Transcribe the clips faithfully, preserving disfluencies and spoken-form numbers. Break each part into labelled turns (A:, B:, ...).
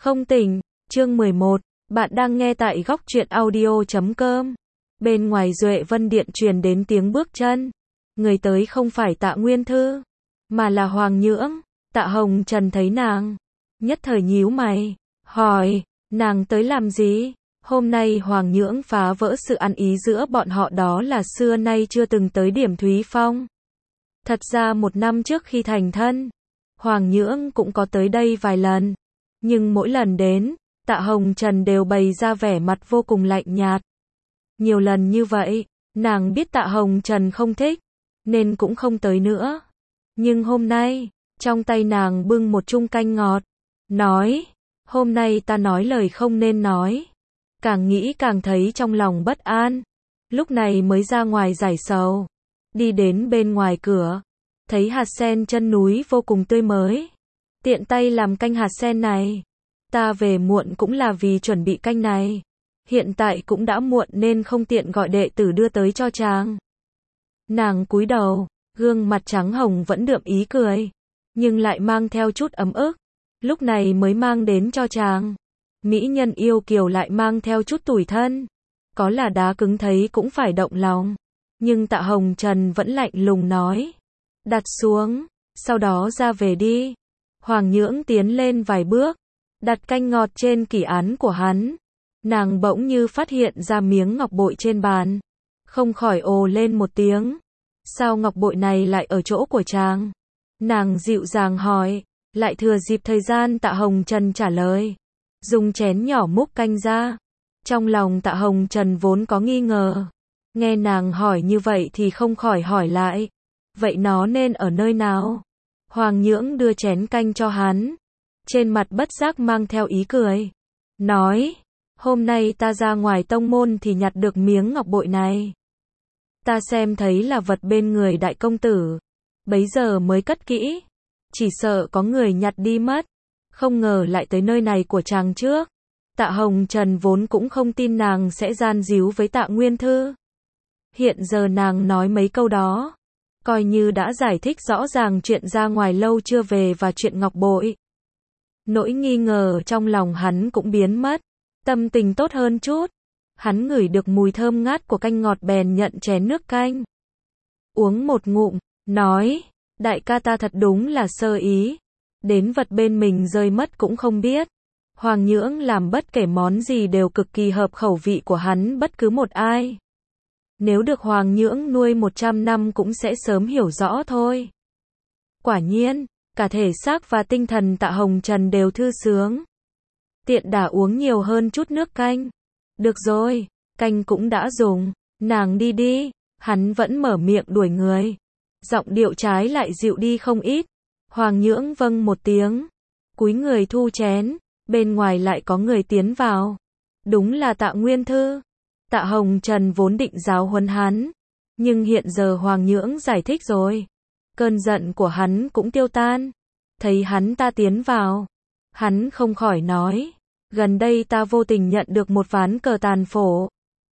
A: Không tỉnh, chương mười một, bạn đang nghe tại góc truyện audio chấm com. Bên ngoài Duệ Vân Điện truyền đến tiếng bước chân. Người tới không phải Tạ Nguyên Thư, mà là Hoàng Nhưỡng. Tạ Hồng Trần thấy nàng, nhất thời nhíu mày, hỏi, nàng tới làm gì? Hôm nay Hoàng Nhưỡng phá vỡ sự ăn ý giữa bọn họ, đó là xưa nay chưa từng tới điểm Thúy Phong. Thật ra một năm trước khi thành thân, Hoàng Nhưỡng cũng có tới đây vài lần. Nhưng mỗi lần đến, Tạ Hồng Trần đều bày ra vẻ mặt vô cùng lạnh nhạt. Nhiều lần như vậy, nàng biết Tạ Hồng Trần không thích, nên cũng không tới nữa. Nhưng hôm nay, trong tay nàng bưng một chung canh ngọt, nói, hôm nay ta nói lời không nên nói. Càng nghĩ càng thấy trong lòng bất an, lúc này mới ra ngoài giải sầu. Đi đến bên ngoài cửa, thấy hạt sen chân núi vô cùng tươi mới. Tiện tay làm canh hạt sen này. Ta về muộn cũng là vì chuẩn bị canh này. Hiện tại cũng đã muộn nên không tiện gọi đệ tử đưa tới cho chàng. Nàng cúi đầu, gương mặt trắng hồng vẫn đượm ý cười, nhưng lại mang theo chút ấm ức. Lúc này mới mang đến cho chàng. Mỹ nhân yêu kiều lại mang theo chút tủi thân. Có là đá cứng thấy cũng phải động lòng. Nhưng Tạ Hồng Trần vẫn lạnh lùng nói. Đặt xuống, sau đó ra về đi. Hoàng Nhưỡng tiến lên vài bước, đặt canh ngọt trên kỷ án của hắn. Nàng bỗng như phát hiện ra miếng ngọc bội trên bàn, không khỏi ồ lên một tiếng. Sao ngọc bội này lại ở chỗ của chàng? Nàng dịu dàng hỏi, lại thừa dịp thời gian Tạ Hồng Trần trả lời. Dùng chén nhỏ múc canh ra. Trong lòng Tạ Hồng Trần vốn có nghi ngờ. Nghe nàng hỏi như vậy thì không khỏi hỏi lại. Vậy nó nên ở nơi nào? Hoàng Nhưỡng đưa chén canh cho hắn. Trên mặt bất giác mang theo ý cười. Nói, hôm nay ta ra ngoài tông môn thì nhặt được miếng ngọc bội này. Ta xem thấy là vật bên người đại công tử. Bấy giờ mới cất kỹ. Chỉ sợ có người nhặt đi mất. Không ngờ lại tới nơi này của chàng trước. Tạ Hồng Trần vốn cũng không tin nàng sẽ gian díu với Tạ Nguyên Thư. Hiện giờ nàng nói mấy câu đó, coi như đã giải thích rõ ràng chuyện ra ngoài lâu chưa về và chuyện ngọc bội. Nỗi nghi ngờ trong lòng hắn cũng biến mất, tâm tình tốt hơn chút. Hắn ngửi được mùi thơm ngát của canh ngọt bèn nhận chén nước canh. Uống một ngụm, nói, đại ca ta thật đúng là sơ ý. Đến vật bên mình rơi mất cũng không biết. Hoàng Nhưỡng làm bất kể món gì đều cực kỳ hợp khẩu vị của hắn bất cứ một ai. Nếu được Hoàng Nhưỡng nuôi một trăm năm cũng sẽ sớm hiểu rõ thôi. Quả nhiên, cả thể xác và tinh thần Tạ Hồng Trần đều thư sướng. Tiện đà uống nhiều hơn chút nước canh. Được rồi, canh cũng đã dùng, nàng đi đi. Hắn vẫn mở miệng đuổi người. Giọng điệu trái lại dịu đi không ít. Hoàng Nhưỡng vâng một tiếng, cúi người thu chén. Bên ngoài lại có người tiến vào. Đúng là Tạ Nguyên Thư. Tạ Hồng Trần vốn định giáo huấn hắn, nhưng hiện giờ Hoàng Nhưỡng giải thích rồi, cơn giận của hắn cũng tiêu tan. Thấy hắn ta tiến vào, hắn không khỏi nói, gần đây ta vô tình nhận được một ván cờ tàn phổ.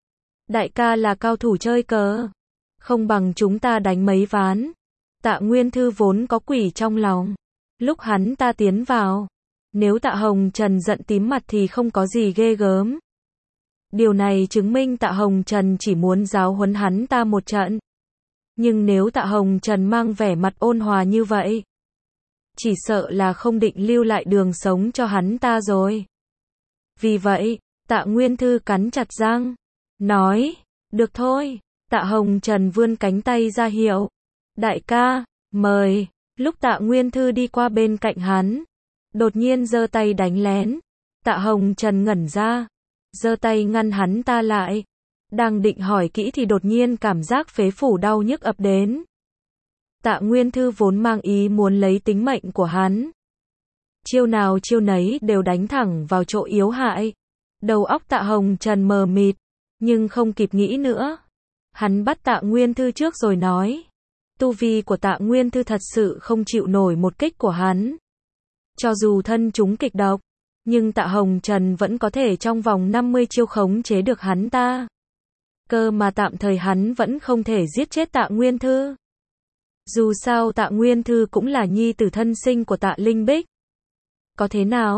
A: Đại ca là cao thủ chơi cờ, không bằng chúng ta đánh mấy ván. Tạ Nguyên Thư vốn có quỷ trong lòng. Lúc hắn ta tiến vào, nếu Tạ Hồng Trần giận tím mặt thì không có gì ghê gớm. Điều này chứng minh Tạ Hồng Trần chỉ muốn giáo huấn hắn ta một trận. Nhưng nếu Tạ Hồng Trần mang vẻ mặt ôn hòa như vậy, chỉ sợ là không định lưu lại đường sống cho hắn ta rồi. Vì vậy, Tạ Nguyên Thư cắn chặt răng, nói, được thôi. Tạ Hồng Trần vươn cánh tay ra hiệu, đại ca, mời. Lúc Tạ Nguyên Thư đi qua bên cạnh hắn, đột nhiên giơ tay đánh lén. Tạ Hồng Trần ngẩn ra, giơ tay ngăn hắn ta lại. Đang định hỏi kỹ thì đột nhiên cảm giác phế phủ đau nhức ập đến. Tạ Nguyên Thư vốn mang ý muốn lấy tính mệnh của hắn. Chiêu nào chiêu nấy đều đánh thẳng vào chỗ yếu hại. Đầu óc Tạ Hồng Trần mờ mịt, nhưng không kịp nghĩ nữa. Hắn bắt Tạ Nguyên Thư trước rồi nói. Tu vi của Tạ Nguyên Thư thật sự không chịu nổi một kích của hắn. Cho dù thân chúng kịch độc, nhưng Tạ Hồng Trần vẫn có thể trong vòng năm mươi chiêu khống chế được hắn ta. Cơ mà tạm thời hắn vẫn không thể giết chết Tạ Nguyên Thư. Dù sao Tạ Nguyên Thư cũng là nhi tử thân sinh của Tạ Linh Bích. Có thế nào?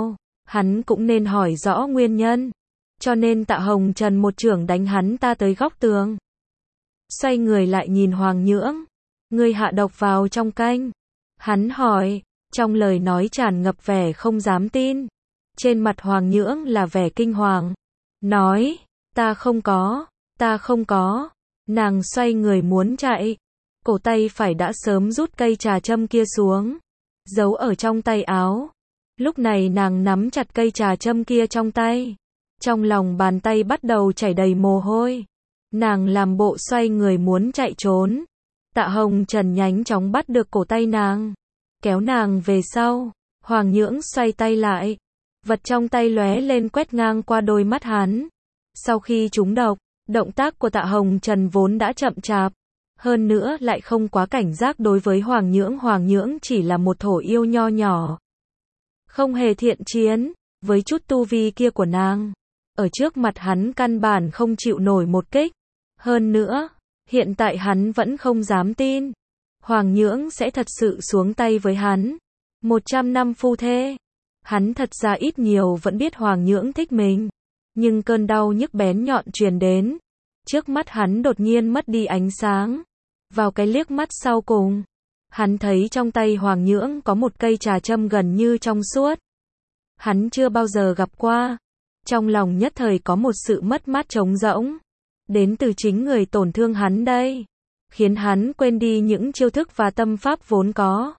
A: hắn cũng nên hỏi rõ nguyên nhân. Cho nên Tạ Hồng Trần một chưởng đánh hắn ta tới góc tường. Xoay người lại nhìn Hoàng Nhưỡng. Ngươi hạ độc vào trong canh. Hắn hỏi, trong lời nói tràn ngập vẻ không dám tin. Trên mặt Hoàng Nhưỡng là vẻ kinh hoàng. Nói, ta không có, ta không có. Nàng xoay người muốn chạy. Cổ tay phải đã sớm rút cây trà châm kia xuống. Giấu ở trong tay áo. Lúc này nàng nắm chặt cây trà châm kia trong tay. Trong lòng bàn tay bắt đầu chảy đầy mồ hôi. Nàng làm bộ xoay người muốn chạy trốn. Tạ Hồng Trần nhanh chóng bắt được cổ tay nàng. Kéo nàng về sau. Hoàng Nhưỡng xoay tay lại. Vật trong tay lóe lên quét ngang qua đôi mắt hắn. Sau khi trúng độc, động tác của Tạ Hồng Trần vốn đã chậm chạp. Hơn nữa lại không quá cảnh giác đối với Hoàng Nhưỡng. Hoàng Nhưỡng chỉ là một thổ yêu nho nhỏ. Không hề thiện chiến. Với chút tu vi kia của nàng. Ở trước mặt hắn căn bản không chịu nổi một kích. Hơn nữa, hiện tại hắn vẫn không dám tin. Hoàng Nhưỡng sẽ thật sự xuống tay với hắn. Một trăm năm phu thê. Hắn thật ra ít nhiều vẫn biết Hoàng Nhưỡng thích mình. Nhưng cơn đau nhức bén nhọn truyền đến. Trước mắt hắn đột nhiên mất đi ánh sáng. Vào cái liếc mắt sau cùng, hắn thấy trong tay Hoàng Nhưỡng có một cây trà châm gần như trong suốt. Hắn chưa bao giờ gặp qua. Trong lòng nhất thời có một sự mất mát trống rỗng. Đến từ chính người tổn thương hắn đây. Khiến hắn quên đi những chiêu thức và tâm pháp vốn có.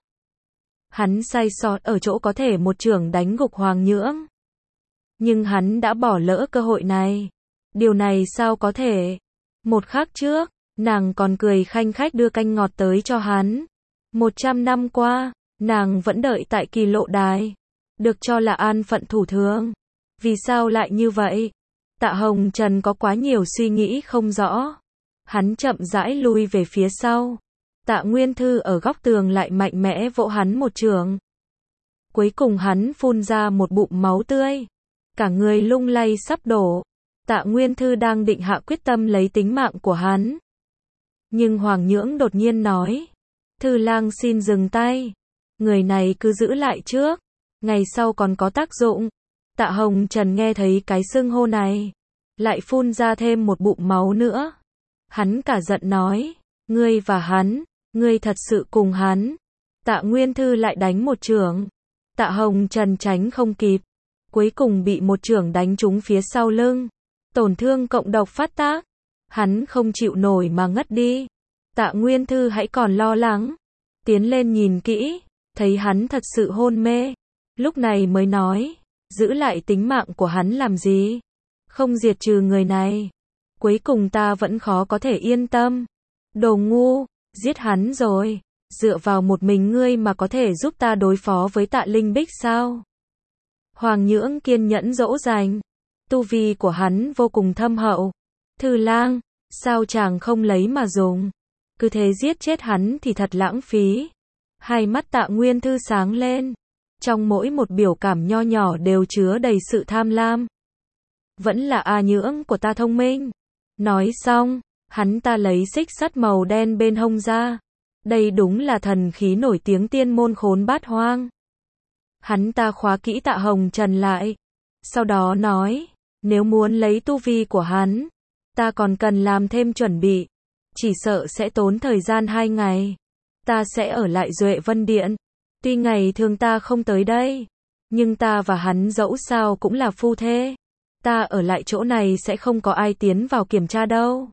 A: Hắn sai sót ở chỗ có thể một chưởng đánh gục Hoàng Nhưỡng. Nhưng hắn đã bỏ lỡ cơ hội này. Điều này sao có thể? Một khắc trước, nàng còn cười khanh khách đưa canh ngọt tới cho hắn. Một trăm năm qua, nàng vẫn đợi tại Kỳ Lộ Đài. Được cho là an phận thủ thường. Vì sao lại như vậy? Tạ Hồng Trần có quá nhiều suy nghĩ không rõ. Hắn chậm rãi lui về phía sau. Tạ Nguyên Thư ở góc tường lại mạnh mẽ vỗ hắn một chưởng. Cuối cùng hắn phun ra một bụng máu tươi. Cả người lung lay sắp đổ. Tạ Nguyên Thư đang định hạ quyết tâm lấy tính mạng của hắn. Nhưng Hoàng Nhưỡng đột nhiên nói. Thư lang xin dừng tay. Người này cứ giữ lại trước. Ngày sau còn có tác dụng. Tạ Hồng Trần nghe thấy cái xưng hô này. Lại phun ra thêm một bụng máu nữa. Hắn cả giận nói. Ngươi và hắn. Ngươi thật sự cùng hắn. Tạ Nguyên Thư lại đánh một chưởng. Tạ Hồng Trần tránh không kịp. Cuối cùng bị một chưởng đánh trúng phía sau lưng. Tổn thương cộng độc phát tác. Hắn không chịu nổi mà ngất đi. Tạ Nguyên Thư hãy còn lo lắng. Tiến lên nhìn kỹ. Thấy hắn thật sự hôn mê. Lúc này mới nói. Giữ lại tính mạng của hắn làm gì? Không diệt trừ người này. Cuối cùng ta vẫn khó có thể yên tâm. Đồ ngu, giết hắn rồi. Dựa vào một mình ngươi mà có thể giúp ta đối phó với Tạ Linh Bích sao? Hoàng Nhưỡng kiên nhẫn dỗ dành. Tu vi của hắn vô cùng thâm hậu. Thư lang, sao chàng không lấy mà dùng? Cứ thế giết chết hắn thì thật lãng phí. Hai mắt Tạ Nguyên Thư sáng lên. Trong mỗi một biểu cảm nho nhỏ đều chứa đầy sự tham lam. Vẫn là A Nhưỡng của ta thông minh. Nói xong, hắn ta lấy xích sắt màu đen bên hông ra. Đây đúng là thần khí nổi tiếng tiên môn Khốn Bát Hoang. Hắn ta khóa kỹ Tạ Hồng Trần lại. Sau đó nói, nếu muốn lấy tu vi của hắn, ta còn cần làm thêm chuẩn bị. Chỉ sợ sẽ tốn thời gian hai ngày. Ta sẽ ở lại Duệ Vân Điện. Tuy ngày thường ta không tới đây, nhưng ta và hắn dẫu sao cũng là phu thê. Ta ở lại chỗ này sẽ không có ai tiến vào kiểm tra đâu.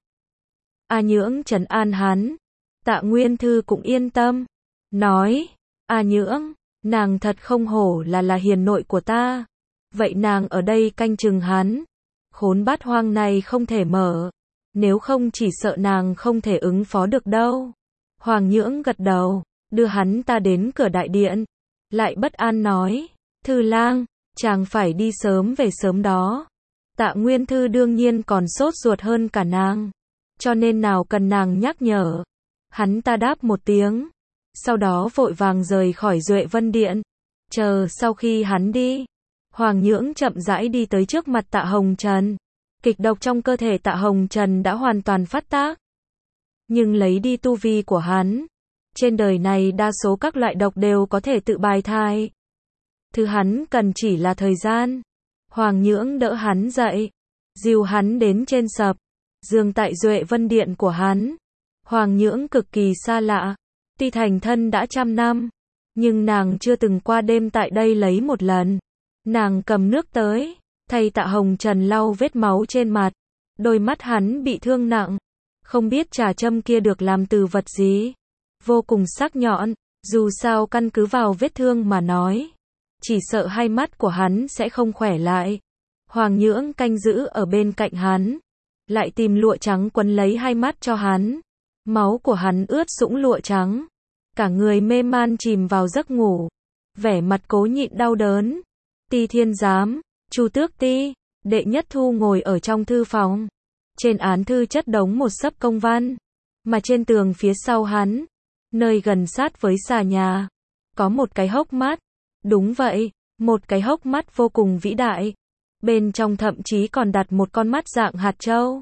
A: A Nhưỡng trấn an hắn. Tạ Nguyên Thư cũng yên tâm. Nói, A Nhưỡng, nàng thật không hổ là là hiền nội của ta. Vậy nàng ở đây canh chừng hắn. Khốn Bát Hoang này không thể mở. Nếu không chỉ sợ nàng không thể ứng phó được đâu. Hoàng Nhưỡng gật đầu, đưa hắn ta đến cửa đại điện. Lại bất an nói, Thư lang, chàng phải đi sớm về sớm đó. Tạ Nguyên Thư đương nhiên còn sốt ruột hơn cả nàng. Cho nên nào cần nàng nhắc nhở. Hắn ta đáp một tiếng. Sau đó vội vàng rời khỏi Duệ Vân Điện. Chờ sau khi hắn đi. Hoàng Nhưỡng chậm rãi đi tới trước mặt Tạ Hồng Trần. Kịch độc trong cơ thể Tạ Hồng Trần đã hoàn toàn phát tác. Nhưng lấy đi tu vi của hắn. Trên đời này đa số các loại độc đều có thể tự bài thai. Thứ hắn cần chỉ là thời gian. Hoàng Nhưỡng đỡ hắn dậy, dìu hắn đến trên sập, giường tại Duệ Vân Điện của hắn. Hoàng Nhưỡng cực kỳ xa lạ, tuy thành thân đã trăm năm, nhưng nàng chưa từng qua đêm tại đây lấy một lần. Nàng cầm nước tới, thay Tạ Hồng Trần lau vết máu trên mặt. Đôi mắt hắn bị thương nặng, không biết trà châm kia được làm từ vật gì, vô cùng sắc nhọn, dù sao căn cứ vào vết thương mà nói, chỉ sợ hai mắt của hắn sẽ không khỏe lại. Hoàng Nhưỡng canh giữ ở bên cạnh hắn, lại tìm lụa trắng quấn lấy hai mắt cho hắn. Máu của hắn ướt sũng lụa trắng, cả người mê man chìm vào giấc ngủ, vẻ mặt cố nhịn đau đớn. Ti Thiên Giám, Chu Tước Ti, Đệ Nhất Thu ngồi ở trong thư phòng. Trên án thư chất đống một xấp công văn, mà trên tường phía sau hắn, nơi gần sát với xà nhà, có một cái hốc mắt. Đúng vậy, một cái hốc mắt vô cùng vĩ đại. Bên trong thậm chí còn đặt một con mắt dạng hạt châu.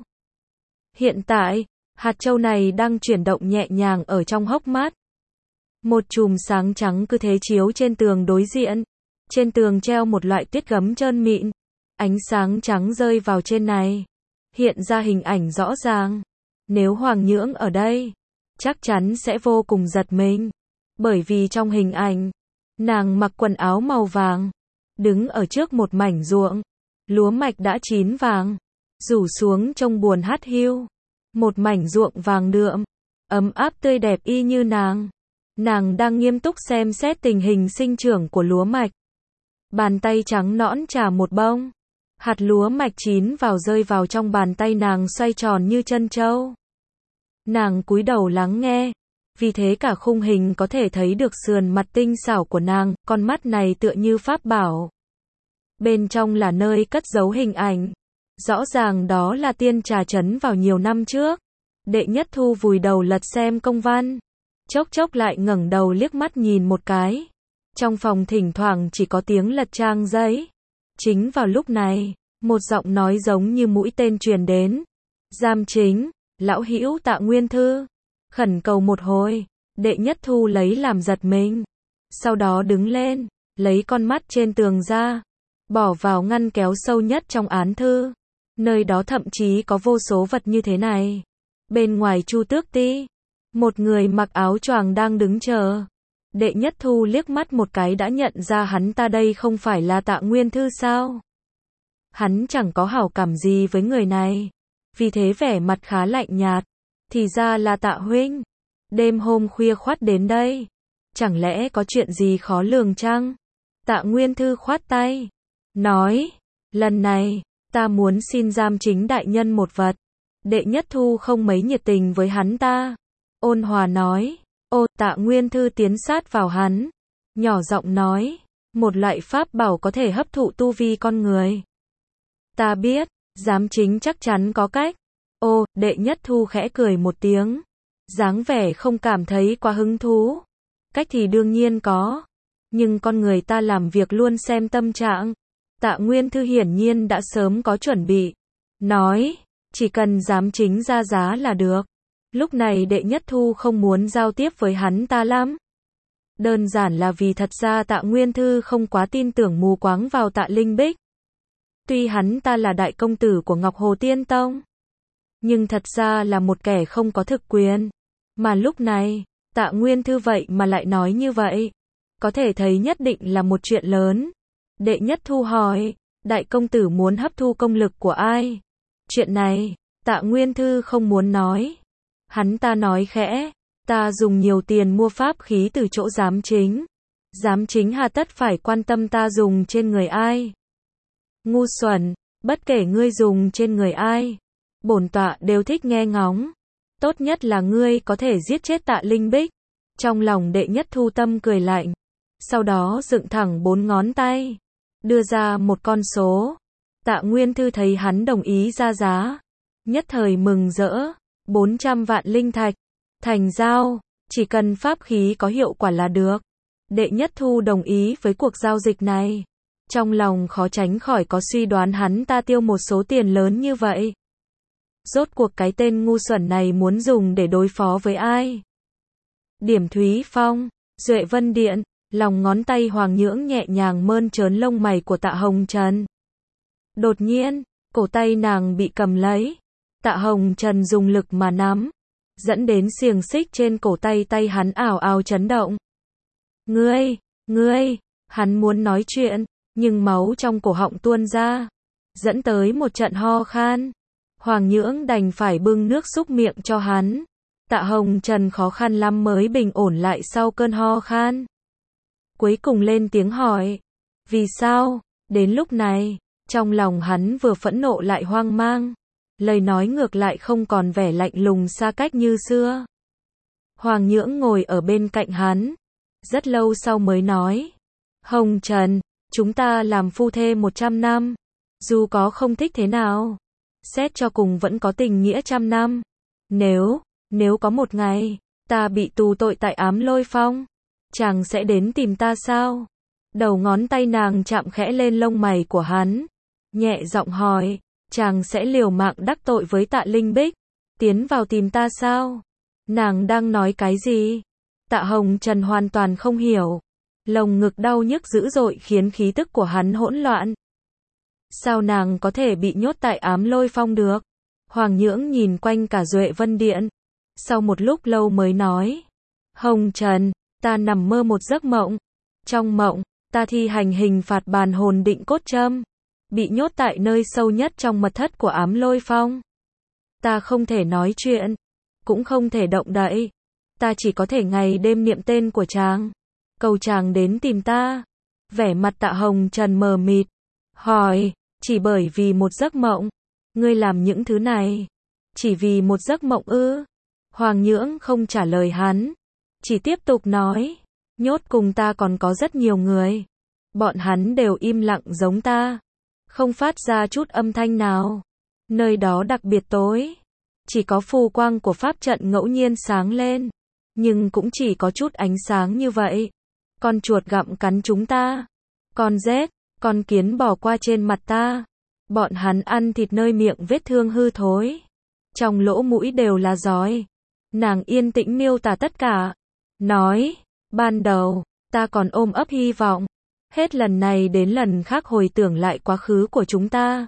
A: Hiện tại, hạt châu này đang chuyển động nhẹ nhàng ở trong hốc mắt. Một chùm sáng trắng cứ thế chiếu trên tường đối diện. Trên tường treo một loại tuyết gấm trơn mịn. Ánh sáng trắng rơi vào trên này, hiện ra hình ảnh rõ ràng. Nếu Hoàng Nhưỡng ở đây, chắc chắn sẽ vô cùng giật mình. Bởi vì trong hình ảnh, nàng mặc quần áo màu vàng, đứng ở trước một mảnh ruộng. Lúa mạch đã chín vàng, rủ xuống trông buồn hắt hiu. Một mảnh ruộng vàng đượm, ấm áp tươi đẹp y như nàng. Nàng đang nghiêm túc xem xét tình hình sinh trưởng của lúa mạch. Bàn tay trắng nõn chà một bông. Hạt lúa mạch chín vào rơi vào trong bàn tay nàng xoay tròn như chân trâu. Nàng cúi đầu lắng nghe. Vì thế cả khung hình có thể thấy được sườn mặt tinh xảo của nàng, con mắt này tựa như pháp bảo. Bên trong là nơi cất giấu hình ảnh. Rõ ràng đó là tiên trà trấn vào nhiều năm trước. Đệ Nhất Thu vùi đầu lật xem công văn. Chốc chốc lại ngẩng đầu liếc mắt nhìn một cái. Trong phòng thỉnh thoảng chỉ có tiếng lật trang giấy. Chính vào lúc này, một giọng nói giống như mũi tên truyền đến. Giám chính, lão hữu Tạ Nguyên Thư. Khẩn cầu một hồi. Đệ Nhất Thu lấy làm giật mình. Sau đó đứng lên, lấy con mắt trên tường ra, bỏ vào ngăn kéo sâu nhất trong án thư. Nơi đó thậm chí có vô số vật như thế này. Bên ngoài Chu Tước Ti, một người mặc áo choàng đang đứng chờ. Đệ Nhất Thu liếc mắt một cái đã nhận ra hắn ta đây không phải là Tạ Nguyên Thư sao? Hắn chẳng có hảo cảm gì với người này, vì thế vẻ mặt khá lạnh nhạt. Thì ra là Tạ huynh, đêm hôm khuya khoắt đến đây, chẳng lẽ có chuyện gì khó lường chăng? Tạ Nguyên Thư khoát tay, nói, lần này, ta muốn xin giám chính đại nhân một vật. Đệ Nhất Thu không mấy nhiệt tình với hắn ta, ôn hòa nói. Ô, Tạ Nguyên Thư tiến sát vào hắn, nhỏ giọng nói, một loại pháp bảo có thể hấp thụ tu vi con người. Ta biết, giám chính chắc chắn có cách. Ô, Đệ Nhất Thu khẽ cười một tiếng, dáng vẻ không cảm thấy quá hứng thú. Cách thì đương nhiên có, nhưng con người ta làm việc luôn xem tâm trạng. Tạ Nguyên Thư hiển nhiên đã sớm có chuẩn bị, nói, chỉ cần giám chính ra giá là được. Lúc này Đệ Nhất Thu không muốn giao tiếp với hắn ta lắm. Đơn giản là vì thật ra Tạ Nguyên Thư không quá tin tưởng mù quáng vào Tạ Linh Bích. Tuy hắn ta là đại công tử của Ngọc Hồ Tiên Tông, nhưng thật ra là một kẻ không có thực quyền. Mà lúc này, Tạ Nguyên Thư vậy mà lại nói như vậy, có thể thấy nhất định là một chuyện lớn. Đệ Nhất Thu hỏi, đại công tử muốn hấp thu công lực của ai? Chuyện này, Tạ Nguyên Thư không muốn nói. Hắn ta nói khẽ, ta dùng nhiều tiền mua pháp khí từ chỗ giám chính. Giám chính hà tất phải quan tâm ta dùng trên người ai? Ngu xuẩn, bất kể ngươi dùng trên người ai, bổn tọa đều thích nghe ngóng. Tốt nhất là ngươi có thể giết chết Tạ Linh Bích. Trong lòng Đệ Nhất Thu tâm cười lạnh, sau đó dựng thẳng bốn ngón tay, đưa ra một con số. Tạ Nguyên Thư thấy hắn đồng ý ra giá, nhất thời mừng rỡ. bốn trăm vạn linh thạch, thành giao, chỉ cần pháp khí có hiệu quả là được. Đệ Nhất Thu đồng ý với cuộc giao dịch này. Trong lòng khó tránh khỏi có suy đoán hắn ta tiêu một số tiền lớn như vậy. Rốt cuộc cái tên ngu xuẩn này muốn dùng để đối phó với ai? Điểm Thúy Phong, Duệ Vân Điện, Lòng ngón tay Hoàng Nhưỡng nhẹ nhàng mơn trớn lông mày của Tạ Hồng Trần. Đột nhiên, cổ tay nàng bị cầm lấy. Tạ Hồng Trần dùng lực mà nắm, dẫn đến xiềng xích trên cổ tay tay hắn ảo ảo chấn động. Ngươi, ngươi, hắn muốn nói chuyện, nhưng máu trong cổ họng tuôn ra, dẫn tới một trận ho khan. Hoàng Nhưỡng đành phải bưng nước súc miệng cho hắn. Tạ Hồng Trần khó khăn lắm mới bình ổn lại sau cơn ho khan. Cuối cùng lên tiếng hỏi, vì sao? Đến lúc này, trong lòng hắn vừa phẫn nộ lại hoang mang. Lời nói ngược lại không còn vẻ lạnh lùng xa cách như xưa. Hoàng Nhưỡng ngồi ở bên cạnh hắn, rất lâu sau mới nói, Hồng Trần, chúng ta làm phu thê một trăm năm, dù có không thích thế nào, xét cho cùng vẫn có tình nghĩa trăm năm. Nếu, nếu có một ngày, ta bị tù tội tại Ám Lôi Phong, chàng sẽ đến tìm ta sao? Đầu ngón tay nàng chạm khẽ lên lông mày của hắn, nhẹ giọng hỏi, chàng sẽ liều mạng đắc tội với Tạ Linh Bích, tiến vào tìm ta sao? Nàng đang nói cái gì? Tạ Hồng Trần hoàn toàn không hiểu. Lồng ngực đau nhức dữ dội khiến khí tức của hắn hỗn loạn. Sao nàng có thể bị nhốt tại Ám Lôi Phong được? Hoàng Nhưỡng nhìn quanh cả Duệ Vân Điện. Sau một lúc lâu mới nói, Hồng Trần, ta nằm mơ một giấc mộng. Trong mộng, ta thi hành hình phạt bàn hồn định cốt châm, bị nhốt tại nơi sâu nhất trong mật thất của Ám Lôi Phong. Ta không thể nói chuyện, cũng không thể động đậy. Ta chỉ có thể ngày đêm niệm tên của chàng, cầu chàng đến tìm ta. Vẻ mặt Tạ Hồng Trần mờ mịt, hỏi, chỉ bởi vì một giấc mộng, ngươi làm những thứ này? Chỉ vì một giấc mộng ư? Hoàng Nhưỡng không trả lời hắn, chỉ tiếp tục nói, nhốt cùng ta còn có rất nhiều người. Bọn hắn đều im lặng giống ta, không phát ra chút âm thanh nào. Nơi đó đặc biệt tối, chỉ có phù quang của pháp trận ngẫu nhiên sáng lên, nhưng cũng chỉ có chút ánh sáng như vậy. Con chuột gặm cắn chúng ta, con rết, con kiến bò qua trên mặt ta. Bọn hắn ăn thịt nơi miệng vết thương hư thối, trong lỗ mũi đều là giói. Nàng yên tĩnh miêu tả tất cả, nói, ban đầu, ta còn ôm ấp hy vọng, hết lần này đến lần khác hồi tưởng lại quá khứ của chúng ta.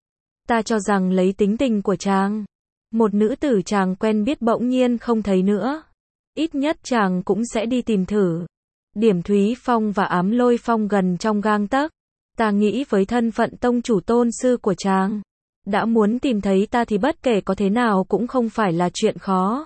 A: Ta cho rằng lấy tính tình của chàng, một nữ tử chàng quen biết bỗng nhiên không thấy nữa, ít nhất chàng cũng sẽ đi tìm thử. Điểm Thúy Phong và Ám Lôi Phong gần trong gang tấc. Ta nghĩ với thân phận tông chủ tôn sư của chàng, đã muốn tìm thấy ta thì bất kể có thế nào cũng không phải là chuyện khó.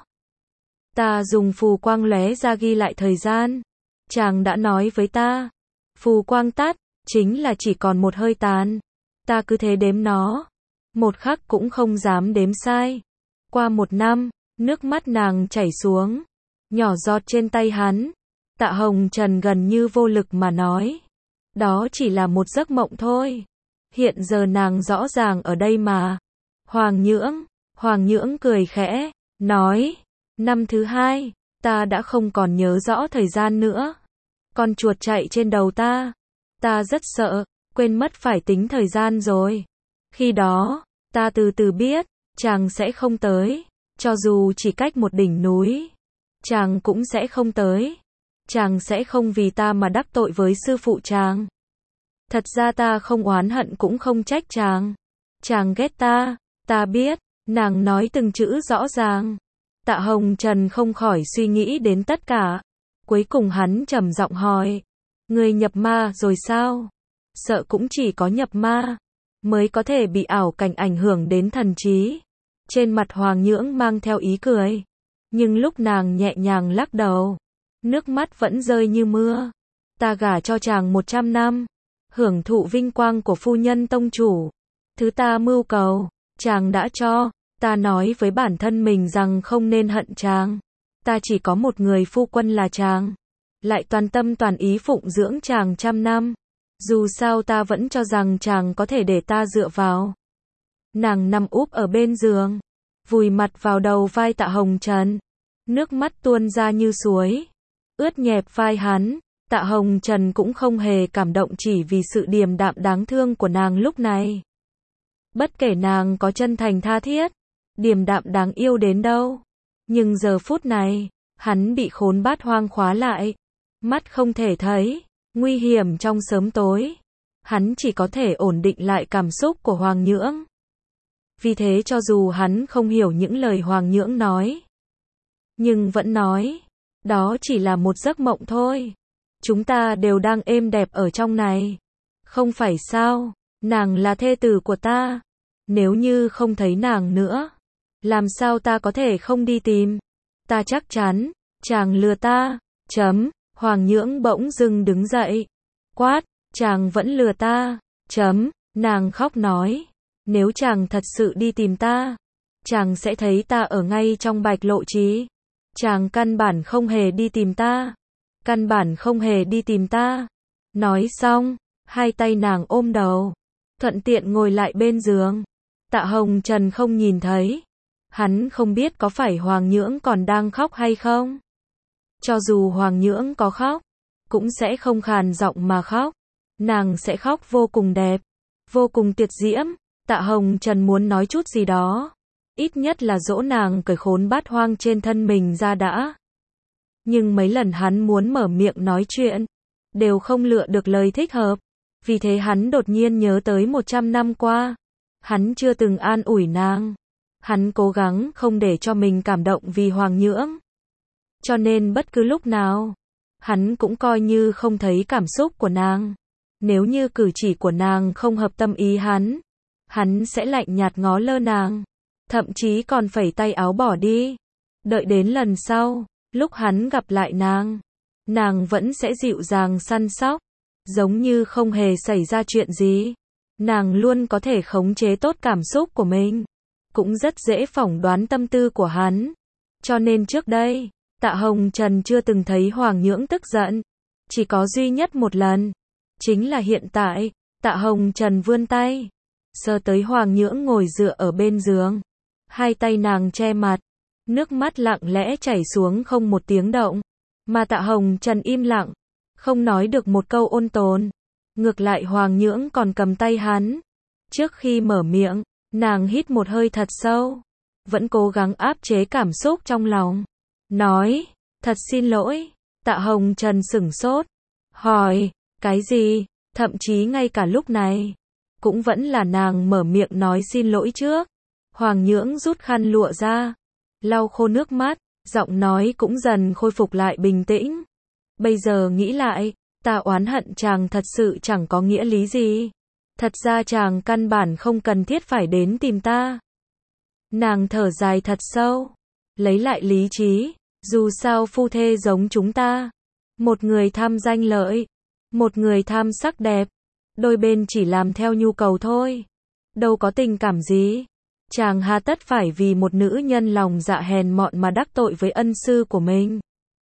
A: Ta dùng phù quang lóe ra ghi lại thời gian. Chàng đã nói với ta, phù quang tắt, chính là chỉ còn một hơi tàn. Ta cứ thế đếm nó, một khắc cũng không dám đếm sai. Qua một năm, nước mắt nàng chảy xuống, nhỏ giọt trên tay hắn. Tạ Hồng Trần gần như vô lực mà nói, đó chỉ là một giấc mộng thôi. Hiện giờ nàng rõ ràng ở đây mà. Hoàng Nhưỡng, Hoàng Nhưỡng cười khẽ, nói, năm thứ hai, ta đã không còn nhớ rõ thời gian nữa. Con chuột chạy trên đầu ta, ta rất sợ, quên mất phải tính thời gian rồi. Khi đó, ta từ từ biết, chàng sẽ không tới, cho dù chỉ cách một đỉnh núi, chàng cũng sẽ không tới. Chàng sẽ không vì ta mà đắc tội với sư phụ chàng. Thật ra ta không oán hận cũng không trách chàng. Chàng ghét ta, ta biết, nàng nói từng chữ rõ ràng. Tạ Hồng Trần không khỏi suy nghĩ đến tất cả. Cuối cùng hắn trầm giọng hỏi, người nhập ma rồi sao? Sợ cũng chỉ có nhập ma mới có thể bị ảo cảnh ảnh hưởng đến thần trí. Trên mặt Hoàng Nhưỡng mang theo ý cười, nhưng lúc nàng nhẹ nhàng lắc đầu, nước mắt vẫn rơi như mưa. Ta gả cho chàng một trăm năm, hưởng thụ vinh quang của phu nhân tông chủ. Thứ ta mưu cầu, chàng đã cho. Ta nói với bản thân mình rằng không nên hận chàng. Ta chỉ có một người phu quân là chàng, lại toàn tâm toàn ý phụng dưỡng chàng trăm năm. Dù sao ta vẫn cho rằng chàng có thể để ta dựa vào. Nàng nằm úp ở bên giường, vùi mặt vào đầu vai Tạ Hồng Trần, nước mắt tuôn ra như suối, ướt nhẹp vai hắn. Tạ Hồng Trần cũng không hề cảm động chỉ vì sự điềm đạm đáng thương của nàng lúc này. Bất kể nàng có chân thành tha thiết, điềm đạm đáng yêu đến đâu, nhưng giờ phút này, hắn bị khốn bát hoang khóa lại. mắt không thể thấy, nguy hiểm trong sớm tối. Hắn chỉ có thể ổn định lại cảm xúc của Hoàng Nhưỡng. Vì thế cho dù hắn không hiểu những lời Hoàng Nhưỡng nói, nhưng vẫn nói, đó chỉ là một giấc mộng thôi. Chúng ta đều đang êm đẹp ở trong này. Không phải sao, nàng là thê tử của ta. Nếu như không thấy nàng nữa, làm sao ta có thể không đi tìm? Ta chắc chắn, chàng lừa ta. Chấm, Hoàng Nhưỡng bỗng dưng đứng dậy. Quát, chàng vẫn lừa ta. Chấm, nàng khóc nói. Nếu chàng thật sự đi tìm ta, chàng sẽ thấy ta ở ngay trong Bạch Lộ Trì. Chàng căn bản không hề đi tìm ta. Căn bản không hề đi tìm ta. Nói xong, hai tay nàng ôm đầu, thuận tiện ngồi lại bên giường. Tạ Hồng Trần không nhìn thấy. Hắn không biết có phải Hoàng Nhưỡng còn đang khóc hay không. Cho dù Hoàng Nhưỡng có khóc, cũng sẽ không khàn giọng mà khóc. Nàng sẽ khóc vô cùng đẹp, vô cùng tuyệt diễm. Tạ Hồng Trần muốn nói chút gì đó, ít nhất là dỗ nàng cởi khốn bát hoang trên thân mình ra đã. Nhưng mấy lần hắn muốn mở miệng nói chuyện, đều không lựa được lời thích hợp. Vì thế hắn đột nhiên nhớ tới một trăm năm qua, hắn chưa từng an ủi nàng. Hắn cố gắng không để cho mình cảm động vì Hoàng Nhưỡng. Cho nên bất cứ lúc nào, hắn cũng coi như không thấy cảm xúc của nàng. Nếu như cử chỉ của nàng không hợp tâm ý hắn, hắn sẽ lạnh nhạt ngó lơ nàng, thậm chí còn phẩy tay áo bỏ đi. Đợi đến lần sau, lúc hắn gặp lại nàng, nàng vẫn sẽ dịu dàng săn sóc, giống như không hề xảy ra chuyện gì. Nàng luôn có thể khống chế tốt cảm xúc của mình, cũng rất dễ phỏng đoán tâm tư của hắn. Cho nên trước đây, Tạ Hồng Trần chưa từng thấy Hoàng Nhưỡng tức giận. Chỉ có duy nhất một lần, chính là hiện tại. Tạ Hồng Trần vươn tay, sờ tới Hoàng Nhưỡng ngồi dựa ở bên giường. Hai tay nàng che mặt, nước mắt lặng lẽ chảy xuống không một tiếng động. Mà Tạ Hồng Trần im lặng, không nói được một câu ôn tồn. Ngược lại Hoàng Nhưỡng còn cầm tay hắn. Trước khi mở miệng, nàng hít một hơi thật sâu, vẫn cố gắng áp chế cảm xúc trong lòng. Nói, thật xin lỗi. Tạ Hồng Trần sửng sốt, hỏi, cái gì? Thậm chí ngay cả lúc này, cũng vẫn là nàng mở miệng nói xin lỗi trước. Hoàng Nhưỡng rút khăn lụa ra, lau khô nước mắt, giọng nói cũng dần khôi phục lại bình tĩnh. Bây giờ nghĩ lại, ta oán hận chàng thật sự chẳng có nghĩa lý gì. Thật ra chàng căn bản không cần thiết phải đến tìm ta. Nàng thở dài thật sâu, lấy lại lý trí. Dù sao phu thê giống chúng ta, một người tham danh lợi, một người tham sắc đẹp, đôi bên chỉ làm theo nhu cầu thôi, đâu có tình cảm gì. Chàng hà tất phải vì một nữ nhân lòng dạ hèn mọn mà đắc tội với ân sư của mình.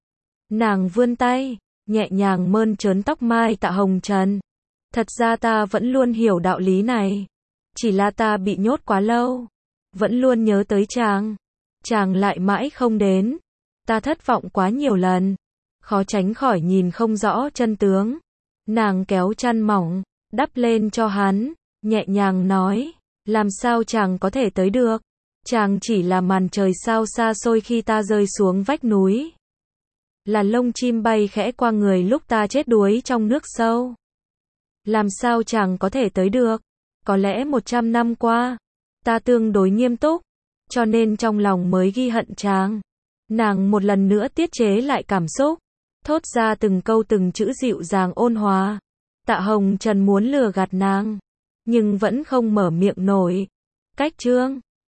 A: Nàng vươn tay, nhẹ nhàng mơn trớn tóc mai Tạ Hồng Trần. Thật ra ta vẫn luôn hiểu đạo lý này, chỉ là ta bị nhốt quá lâu, vẫn luôn nhớ tới chàng, chàng lại mãi không đến. Ta thất vọng quá nhiều lần, khó tránh khỏi nhìn không rõ chân tướng. Nàng kéo chăn mỏng, đắp lên cho hắn, nhẹ nhàng nói, làm sao chàng có thể tới được? Chàng chỉ là màn trời sao xa xôi khi ta rơi xuống vách núi, là lông chim bay khẽ qua người lúc ta chết đuối trong nước sâu. Làm sao chàng có thể tới được? Có lẽ một trăm năm qua, ta tương đối nghiêm túc, cho nên trong lòng mới ghi hận chàng. Nàng một lần nữa tiết chế lại cảm xúc, thốt ra từng câu từng chữ dịu dàng ôn hòa. Tạ Hồng Trần muốn lừa gạt nàng, nhưng vẫn không mở miệng nổi. Cách chương